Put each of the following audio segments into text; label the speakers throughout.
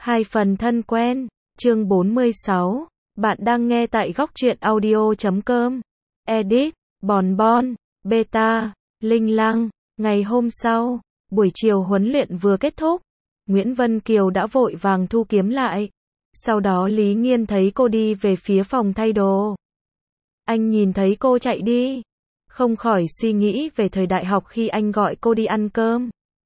Speaker 1: Hai phần thân quen, chương 46. Bạn đang nghe tại góc truyện audio.com. Edit, Bon Bon, Beta, Linh Lăng. Ngày hôm sau, buổi chiều huấn luyện vừa kết thúc, Nguyễn Vân Kiều đã vội vàng thu kiếm lại. Sau đó Lý Nghiên thấy cô đi về phía phòng thay đồ. Anh nhìn thấy cô chạy đi, không khỏi suy nghĩ về thời đại học khi anh gọi cô đi ăn cơm.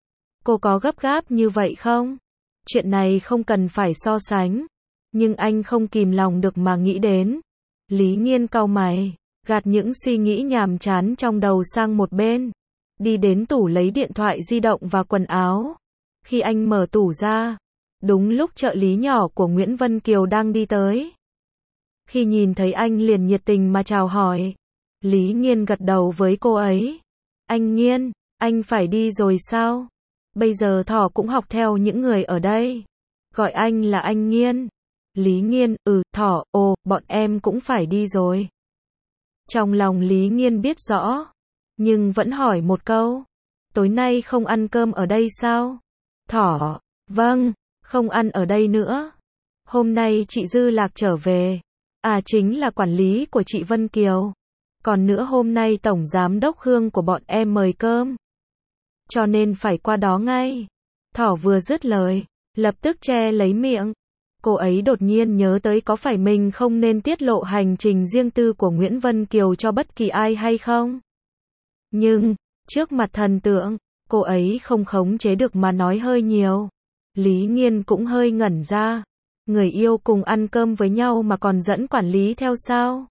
Speaker 1: Cô có gấp gáp như vậy không? Chuyện này không cần phải so sánh, nhưng anh không kìm lòng được mà nghĩ đến. Lý Nghiên cau mày, gạt những suy nghĩ nhàm chán trong đầu sang một bên, đi đến tủ lấy điện thoại di động và quần áo. Khi anh mở tủ ra, đúng lúc trợ lý nhỏ của Nguyễn Vân Kiều đang đi tới. Khi nhìn thấy anh liền nhiệt tình mà chào hỏi. Lý Nghiên gật đầu với cô ấy. Anh Nghiên, anh phải đi rồi sao? Bây giờ Thỏ cũng học theo những người ở đây. Gọi anh là anh Nghiên. Lý Nghiên, Thỏ, bọn em cũng phải đi rồi. Trong lòng Lý Nghiên biết rõ, nhưng vẫn hỏi một câu. Tối nay không ăn cơm ở đây sao? Thỏ, vâng, không ăn ở đây nữa. Hôm nay chị Dư Lạc trở về. Chính là quản lý của chị Vân Kiều. Còn nữa hôm nay tổng giám đốc Khương của bọn em mời cơm, cho nên phải qua đó ngay. Thỏ vừa dứt lời, lập tức che lấy miệng. Cô ấy đột nhiên nhớ tới có phải mình không nên tiết lộ hành trình riêng tư của Nguyễn Vân Kiều cho bất kỳ ai hay không. Nhưng, trước mặt thần tượng, cô ấy không khống chế được mà nói hơi nhiều. Lý Nghiên cũng hơi ngẩn ra. Người yêu cùng ăn cơm với nhau mà còn dẫn quản lý theo sao?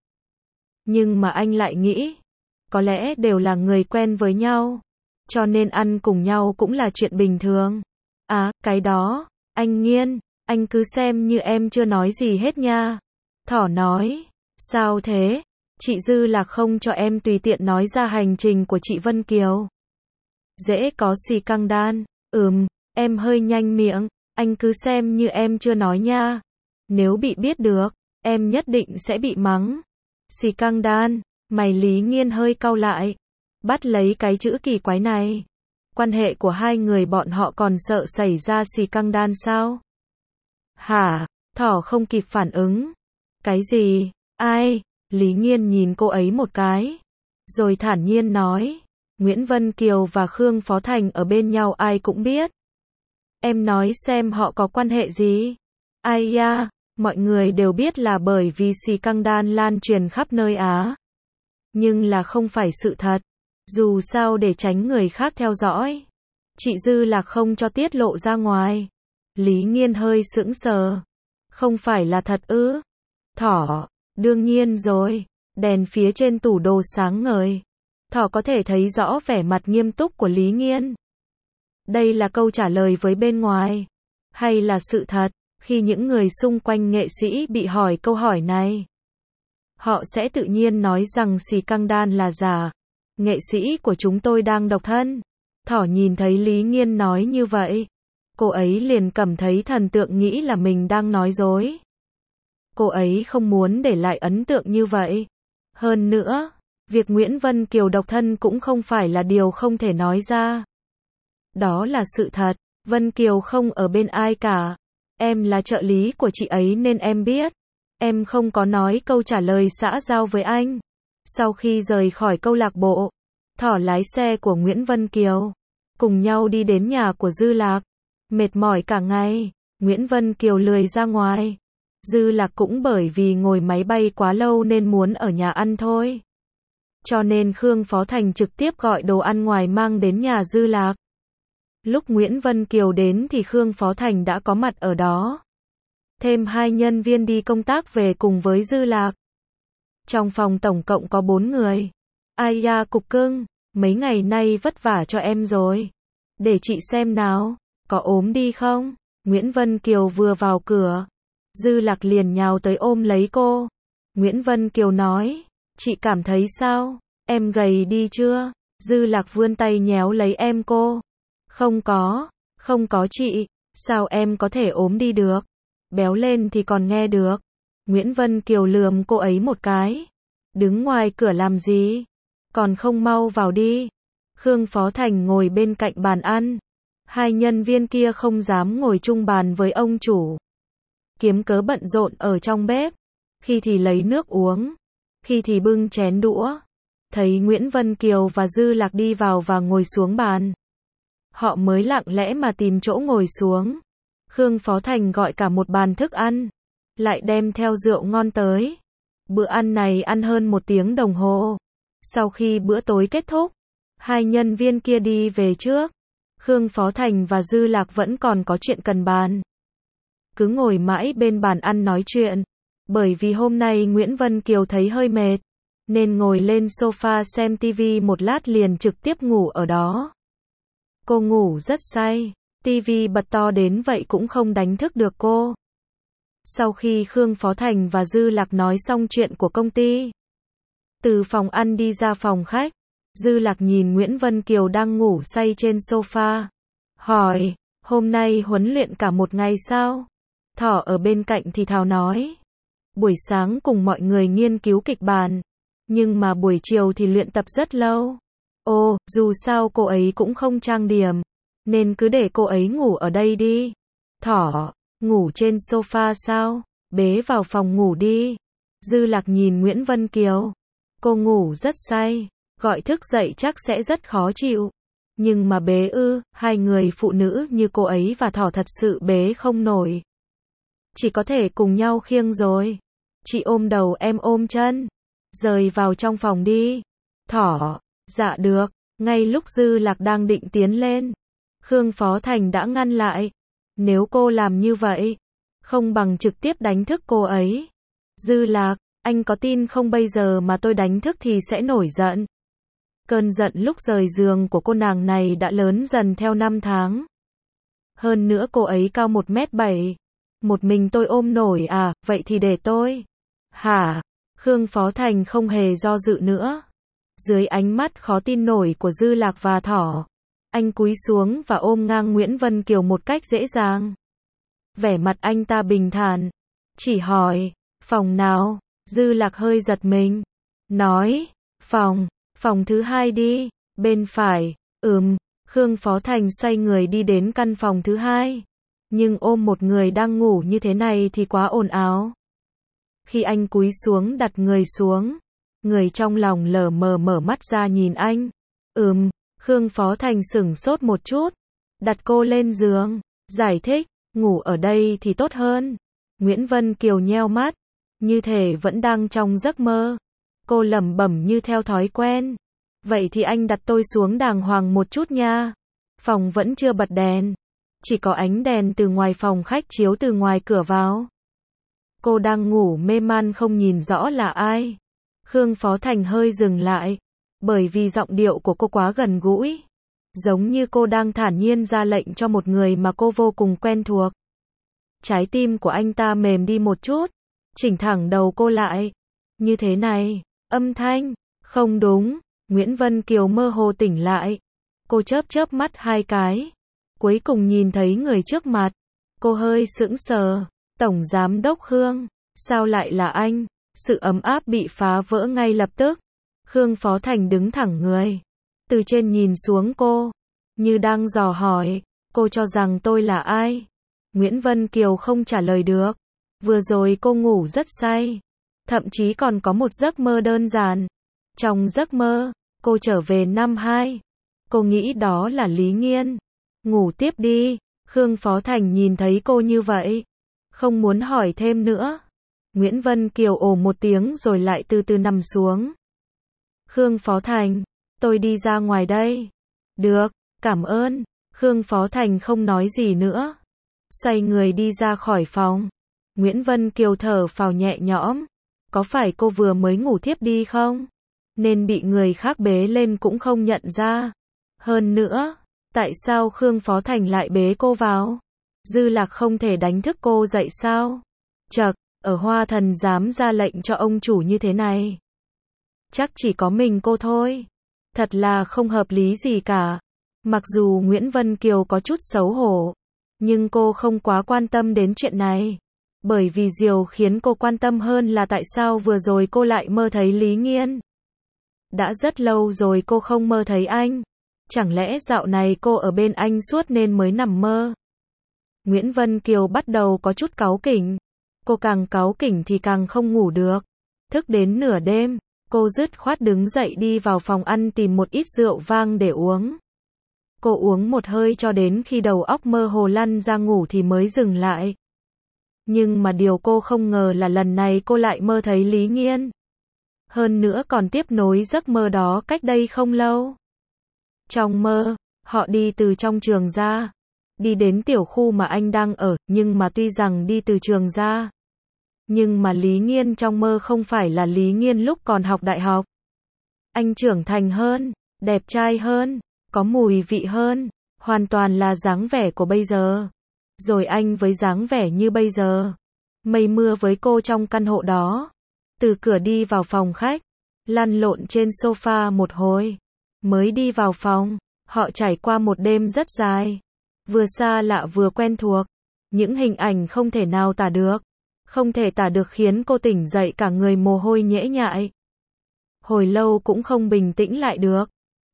Speaker 1: Nhưng mà anh lại nghĩ, có lẽ đều là người quen với nhau, cho nên ăn cùng nhau cũng là chuyện bình thường. Cái đó, anh Nghiên, anh cứ xem như em chưa nói gì hết nha. Thỏ nói, sao thế? Chị Dư Lạc không cho em tùy tiện nói ra hành trình của chị Vân Kiều. Dễ có xì căng đan. Em hơi nhanh miệng, anh cứ xem như em chưa nói nha. Nếu bị biết được, em nhất định sẽ bị mắng. Xì căng đan, mày Lý Nghiên hơi cau lại, bắt lấy cái chữ kỳ quái này. Quan hệ của hai người bọn họ còn sợ xảy ra xì căng đan sao? Hả? Thỏ không kịp phản ứng. Cái gì? Ai? Lý Nghiên nhìn cô ấy một cái, rồi thản nhiên nói, Nguyễn Vân Kiều và Khương Phó Thành ở bên nhau ai cũng biết. Em nói xem họ có quan hệ gì? Ai da, mọi người đều biết là bởi vì xì căng đan lan truyền khắp nơi Á. Nhưng là không phải sự thật. Dù sao để tránh người khác theo dõi, chị Dư Lạc không cho tiết lộ ra ngoài. Lý Nghiên hơi sững sờ. Không phải là thật ư? Thỏ, đương nhiên rồi. Đèn phía trên tủ đồ sáng ngời. Thỏ có thể thấy rõ vẻ mặt nghiêm túc của Lý Nghiên. Đây là câu trả lời với bên ngoài, hay là sự thật? Khi những người xung quanh nghệ sĩ bị hỏi câu hỏi này, họ sẽ tự nhiên nói rằng xì căng đan là giả. Nghệ sĩ của chúng tôi đang độc thân. Thỏ nhìn thấy Lý Nghiên nói như vậy, cô ấy liền cảm thấy thần tượng nghĩ là mình đang nói dối. Cô ấy không muốn để lại ấn tượng như vậy. Hơn nữa, việc Nguyễn Vân Kiều độc thân cũng không phải là điều không thể nói ra. Đó là sự thật. Vân Kiều không ở bên ai cả. Em là trợ lý của chị ấy nên em biết. Em không có nói câu trả lời xã giao với anh. Sau khi rời khỏi câu lạc bộ, Thỏ lái xe của Nguyễn Vân Kiều, cùng nhau đi đến nhà của Dư Lạc. Mệt mỏi cả ngày, Nguyễn Vân Kiều lười ra ngoài. Dư Lạc cũng bởi vì ngồi máy bay quá lâu nên muốn ở nhà ăn thôi. Cho nên Khương Phó Thành trực tiếp gọi đồ ăn ngoài mang đến nhà Dư Lạc. Lúc Nguyễn Vân Kiều đến thì Khương Phó Thành đã có mặt ở đó. Thêm 2 nhân viên đi công tác về cùng với Dư Lạc. Trong phòng tổng cộng có 4 người. Ai da cục cưng, mấy ngày nay vất vả cho em rồi. Để chị xem nào, có ốm đi không? Nguyễn Vân Kiều vừa vào cửa, Dư Lạc liền nhào tới ôm lấy cô. Nguyễn Vân Kiều nói, chị cảm thấy sao? Em gầy đi chưa? Dư Lạc vươn tay nhéo lấy em cô. Không có chị, sao em có thể ốm đi được? Béo lên thì còn nghe được. Nguyễn Vân Kiều lườm cô ấy một cái. Đứng ngoài cửa làm gì? Còn không mau vào đi. Khương Phó Thành ngồi bên cạnh bàn ăn, Hai nhân viên kia không dám ngồi chung bàn với ông chủ. Kiếm cớ bận rộn ở trong bếp. Khi thì lấy nước uống, khi thì bưng chén đũa. Thấy Nguyễn Vân Kiều và Dư Lạc đi vào và ngồi xuống bàn. Họ mới lặng lẽ mà tìm chỗ ngồi xuống. Khương Phó Thành gọi cả một bàn thức ăn, lại đem theo rượu ngon tới. Bữa ăn này ăn hơn 1 tiếng đồng hồ. Sau khi bữa tối kết thúc, hai nhân viên kia đi về trước. Khương Phó Thành và Dư Lạc vẫn còn có chuyện cần bàn. Cứ ngồi mãi bên bàn ăn nói chuyện. Bởi vì hôm nay Nguyễn Vân Kiều thấy hơi mệt, nên ngồi lên sofa xem tivi một lát liền trực tiếp ngủ ở đó. Cô ngủ rất say, tivi bật to đến vậy cũng không đánh thức được cô. Sau khi Khương Phó Thành và Dư Lạc nói xong chuyện của công ty, từ phòng ăn đi ra phòng khách, Dư Lạc nhìn Nguyễn Vân Kiều đang ngủ say trên sofa, hỏi, hôm nay huấn luyện cả một ngày sao? Thỏ ở bên cạnh thì thào nói, buổi sáng cùng mọi người nghiên cứu kịch bản, nhưng mà buổi chiều thì luyện tập rất lâu. Ồ, dù sao cô ấy cũng không trang điểm, nên cứ để cô ấy ngủ ở đây đi. Thỏ, ngủ trên sofa sao? Bế vào phòng ngủ đi. Dư Lạc nhìn Nguyễn Vân Kiều. Cô ngủ rất say, gọi thức dậy chắc sẽ rất khó chịu. Nhưng mà bế hai người phụ nữ như cô ấy và Thỏ thật sự bế không nổi. Chỉ có thể cùng nhau khiêng rồi. Chị ôm đầu em ôm chân. Rời vào trong phòng đi. Thỏ, dạ được. Ngay lúc Dư Lạc đang định tiến lên, Khương Phó Thành đã ngăn lại. Nếu cô làm như vậy, không bằng trực tiếp đánh thức cô ấy. Dư Lạc, anh có tin không bây giờ mà tôi đánh thức thì sẽ nổi giận. Cơn giận lúc rời giường của cô nàng này đã lớn dần theo năm tháng. Hơn nữa cô ấy cao 1m7. Một mình tôi ôm nổi à, vậy thì để tôi. Hả? Khương Phó Thành không hề do dự nữa. Dưới ánh mắt khó tin nổi của Dư Lạc và Thỏ, anh cúi xuống và ôm ngang Nguyễn Vân Kiều một cách dễ dàng. Vẻ mặt anh ta bình thản, chỉ hỏi, phòng nào? Dư Lạc hơi giật mình, nói, phòng thứ 2 đi, bên phải. Khương Phó Thành xoay người đi đến căn phòng thứ 2. Nhưng ôm một người đang ngủ như thế này thì quá ồn ào. Khi anh cúi xuống đặt người xuống, người trong lòng lờ mờ mở mắt ra nhìn anh. Khương Phó Thành sửng sốt một chút, đặt cô lên giường, giải thích, ngủ ở đây thì tốt hơn. Nguyễn Vân Kiều nheo mắt, như thể vẫn đang trong giấc mơ. Cô lẩm bẩm như theo thói quen. Vậy thì anh đặt tôi xuống đàng hoàng một chút nha. Phòng vẫn chưa bật đèn, chỉ có ánh đèn từ ngoài phòng khách chiếu từ ngoài cửa vào. Cô đang ngủ mê man không nhìn rõ là ai. Khương Phó Thành hơi dừng lại, bởi vì giọng điệu của cô quá gần gũi. Giống như cô đang thản nhiên ra lệnh cho một người mà cô vô cùng quen thuộc. Trái tim của anh ta mềm đi một chút, chỉnh thẳng đầu cô lại. Như thế này, âm thanh, không đúng. Nguyễn Vân Kiều mơ hồ tỉnh lại. Cô chớp chớp mắt 2 cái. Cuối cùng nhìn thấy người trước mặt. Cô hơi sững sờ. Tổng Giám đốc Khương, sao lại là anh? Sự ấm áp bị phá vỡ ngay lập tức. Khương Phó Thành đứng thẳng người, từ trên nhìn xuống cô, như đang dò hỏi, cô cho rằng tôi là ai? Nguyễn Vân Kiều không trả lời được. Vừa rồi cô ngủ rất say, thậm chí còn có một giấc mơ đơn giản. Trong giấc mơ, cô trở về năm 2. Cô nghĩ đó là Lý Nghiên. Ngủ tiếp đi. Khương Phó Thành nhìn thấy cô như vậy, không muốn hỏi thêm nữa. Nguyễn Vân Kiều ồ một tiếng rồi lại từ từ nằm xuống. Khương Phó Thành, tôi đi ra ngoài đây. Được, cảm ơn. Khương Phó Thành không nói gì nữa, xoay người đi ra khỏi phòng. Nguyễn Vân Kiều thở phào nhẹ nhõm. Có phải cô vừa mới ngủ thiếp đi không? Nên bị người khác bế lên cũng không nhận ra. Hơn nữa, tại sao Khương Phó Thành lại bế cô vào? Dư Lạc không thể đánh thức cô dậy sao? Chậc, ở Hoa Thần dám ra lệnh cho ông chủ như thế này. Chắc chỉ có mình cô thôi. Thật là không hợp lý gì cả. Mặc dù Nguyễn Vân Kiều có chút xấu hổ, nhưng cô không quá quan tâm đến chuyện này. Bởi vì điều khiến cô quan tâm hơn là tại sao vừa rồi cô lại mơ thấy Lý Nghiên. Đã rất lâu rồi cô không mơ thấy anh. Chẳng lẽ dạo này cô ở bên anh suốt nên mới nằm mơ? Nguyễn Vân Kiều bắt đầu có chút cáu kỉnh. Cô càng cáu kỉnh thì càng không ngủ được. Thức đến nửa đêm, cô dứt khoát đứng dậy đi vào phòng ăn tìm một ít rượu vang để uống. Cô uống một hơi cho đến khi đầu óc mơ hồ lăn ra ngủ thì mới dừng lại. Nhưng mà điều cô không ngờ là lần này cô lại mơ thấy Lý Nghiên. Hơn nữa còn tiếp nối giấc mơ đó cách đây không lâu. Trong mơ, họ đi từ trong trường ra, đi đến tiểu khu mà anh đang ở, nhưng mà tuy rằng đi từ trường ra, nhưng mà Lý Nghiên trong mơ không phải là Lý Nghiên lúc còn học đại học. Anh trưởng thành hơn, đẹp trai hơn, có mùi vị hơn, hoàn toàn là dáng vẻ của bây giờ. Rồi anh với dáng vẻ như bây giờ, mây mưa với cô trong căn hộ đó. Từ cửa đi vào phòng khách, lăn lộn trên sofa một hồi. Mới đi vào phòng, họ trải qua một đêm rất dài. Vừa xa lạ vừa quen thuộc. Những hình ảnh không thể nào tả được. Không thể tả được khiến cô tỉnh dậy cả người mồ hôi nhễ nhại. Hồi lâu cũng không bình tĩnh lại được.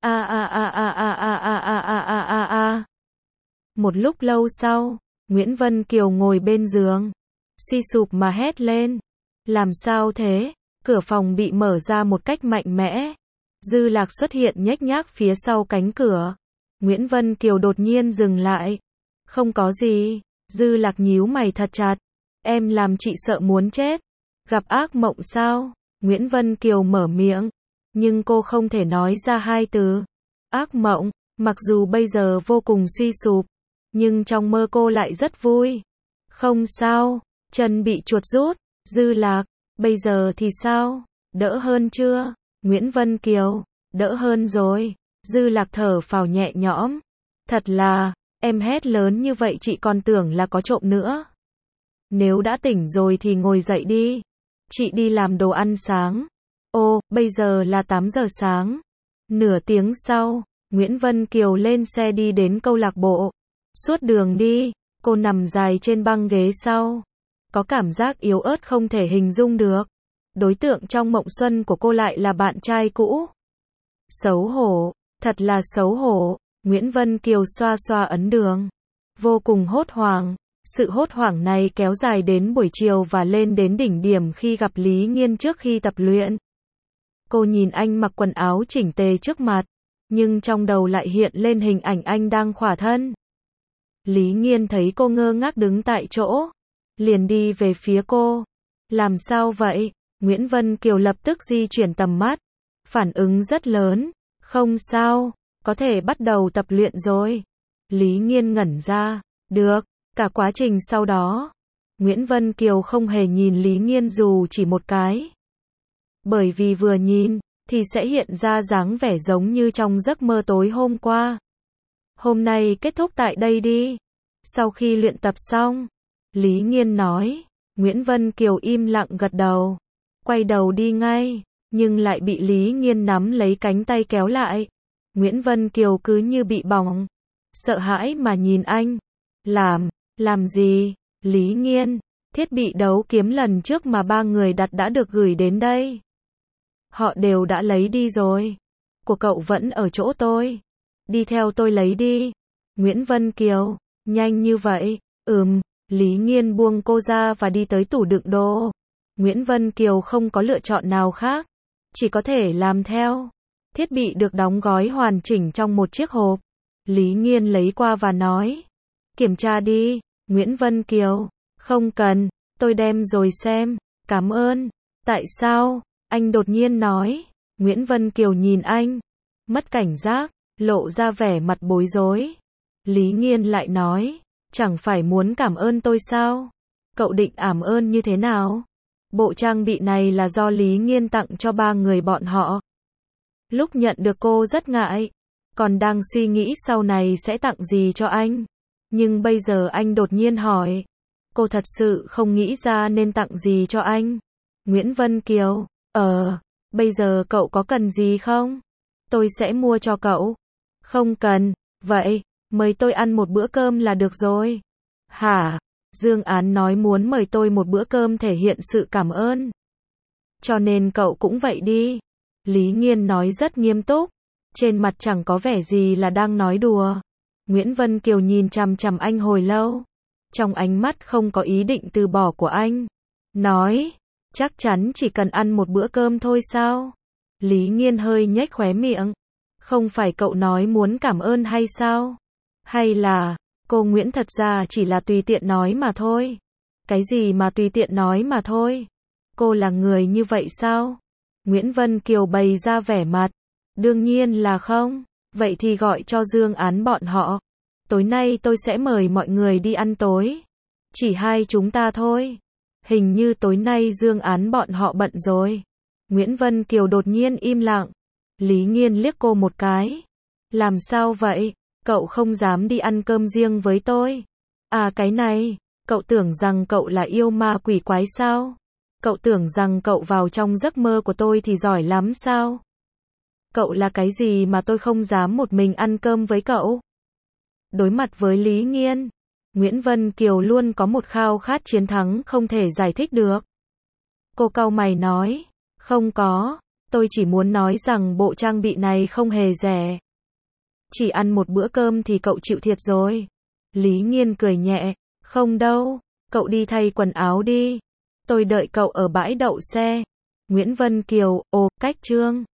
Speaker 1: Một lúc lâu sau, Nguyễn Vân Kiều ngồi bên giường, suy sụp mà hét lên. Làm sao thế? Cửa phòng bị mở ra một cách mạnh mẽ. Dư Lạc xuất hiện nhếch nhác phía sau cánh cửa. Nguyễn Vân Kiều đột nhiên dừng lại. Không có gì. Dư Lạc nhíu mày thật chặt. Em làm chị sợ muốn chết. Gặp ác mộng sao? Nguyễn Vân Kiều mở miệng. Nhưng cô không thể nói ra hai từ. Ác mộng. Mặc dù bây giờ vô cùng suy sụp, nhưng trong mơ cô lại rất vui. Không sao. Chân bị chuột rút. Dư Lạc. Bây giờ thì sao? Đỡ hơn chưa? Nguyễn Vân Kiều. Đỡ hơn rồi. Dư Lạc thở phào nhẹ nhõm. Thật là, em hét lớn như vậy chị còn tưởng là có trộm nữa. Nếu đã tỉnh rồi thì ngồi dậy đi. Chị đi làm đồ ăn sáng. Ô, bây giờ là 8 giờ sáng. Nửa tiếng sau, Nguyễn Vân Kiều lên xe đi đến câu lạc bộ. Suốt đường đi, cô nằm dài trên băng ghế sau. Có cảm giác yếu ớt không thể hình dung được. Đối tượng trong mộng xuân của cô lại là bạn trai cũ. Xấu hổ, thật là xấu hổ. Nguyễn Vân Kiều xoa xoa ấn đường. Vô cùng hốt hoảng. Sự hốt hoảng này kéo dài đến buổi chiều và lên đến đỉnh điểm khi gặp Lý Nghiên trước khi tập luyện. Cô nhìn anh mặc quần áo chỉnh tề trước mặt, nhưng trong đầu lại hiện lên hình ảnh anh đang khỏa thân. Lý Nghiên thấy cô ngơ ngác đứng tại chỗ, liền đi về phía cô. Làm sao vậy? Nguyễn Vân Kiều lập tức di chuyển tầm mắt. Phản ứng rất lớn. Không sao, có thể bắt đầu tập luyện rồi. Lý Nghiên ngẩn ra. Được. Cả quá trình sau đó, Nguyễn Vân Kiều không hề nhìn Lý Nghiên dù chỉ một cái. Bởi vì vừa nhìn, thì sẽ hiện ra dáng vẻ giống như trong giấc mơ tối hôm qua. Hôm nay kết thúc tại đây đi. Sau khi luyện tập xong, Lý Nghiên nói. Nguyễn Vân Kiều im lặng gật đầu. Quay đầu đi ngay, nhưng lại bị Lý Nghiên nắm lấy cánh tay kéo lại. Nguyễn Vân Kiều cứ như bị bỏng. Sợ hãi mà nhìn anh. Làm gì? Lý Nghiên, thiết bị đấu kiếm lần trước mà ba người đặt đã được gửi đến đây. Họ đều đã lấy đi rồi. Của cậu vẫn ở chỗ tôi. Đi theo tôi lấy đi. Nguyễn Vân Kiều, nhanh như vậy? Lý Nghiên buông cô ra và đi tới tủ đựng đồ. Nguyễn Vân Kiều không có lựa chọn nào khác. Chỉ có thể làm theo. Thiết bị được đóng gói hoàn chỉnh trong một chiếc hộp. Lý Nghiên lấy qua và nói. Kiểm tra đi. Nguyễn Vân Kiều, không cần, tôi đem rồi xem. Cảm ơn. Tại sao? Anh đột nhiên nói. Nguyễn Vân Kiều nhìn anh. Mất cảnh giác, lộ ra vẻ mặt bối rối. Lý Nghiên lại nói. Chẳng phải muốn cảm ơn tôi sao? Cậu định cảm ơn như thế nào? Bộ trang bị này là do Lý Nghiên tặng cho ba người bọn họ. Lúc nhận được cô rất ngại. Còn đang suy nghĩ sau này sẽ tặng gì cho anh. Nhưng bây giờ anh đột nhiên hỏi. Cô thật sự không nghĩ ra nên tặng gì cho anh. Nguyễn Vân Kiều, bây giờ cậu có cần gì không? Tôi sẽ mua cho cậu. Không cần, vậy, mời tôi ăn một bữa cơm là được rồi. Hả? Dương Án nói muốn mời tôi một bữa cơm thể hiện sự cảm ơn. Cho nên cậu cũng vậy đi. Lý Nghiên nói rất nghiêm túc. Trên mặt chẳng có vẻ gì là đang nói đùa. Nguyễn Vân Kiều nhìn chằm chằm anh hồi lâu. Trong ánh mắt không có ý định từ bỏ của anh. Nói, chắc chắn chỉ cần ăn một bữa cơm thôi sao? Lý Nghiên hơi nhếch khóe miệng. Không phải cậu nói muốn cảm ơn hay sao? Hay là, cô Nguyễn thật ra chỉ là tùy tiện nói mà thôi? Cái gì mà tùy tiện nói mà thôi? Cô là người như vậy sao? Nguyễn Vân Kiều bày ra vẻ mặt. Đương nhiên là không. Vậy thì gọi cho Dương Án bọn họ. Tối nay tôi sẽ mời mọi người đi ăn tối. Chỉ hai chúng ta thôi. Hình như tối nay Dương Án bọn họ bận rồi. Nguyễn Vân Kiều đột nhiên im lặng. Lý Nghiên liếc cô một cái. Làm sao vậy? Cậu không dám đi ăn cơm riêng với tôi. À cái này, cậu tưởng rằng cậu là yêu ma quỷ quái sao? Cậu tưởng rằng cậu vào trong giấc mơ của tôi thì giỏi lắm sao? Cậu là cái gì mà tôi không dám một mình ăn cơm với cậu? Đối mặt với Lý Nghiên, Nguyễn Vân Kiều luôn có một khao khát chiến thắng không thể giải thích được. Cô cau mày nói, không có, tôi chỉ muốn nói rằng bộ trang bị này không hề rẻ. Chỉ ăn một bữa cơm thì cậu chịu thiệt rồi. Lý Nghiên cười nhẹ, không đâu, cậu đi thay quần áo đi. Tôi đợi cậu ở bãi đậu xe. Nguyễn Vân Kiều, ồ, cách Trương.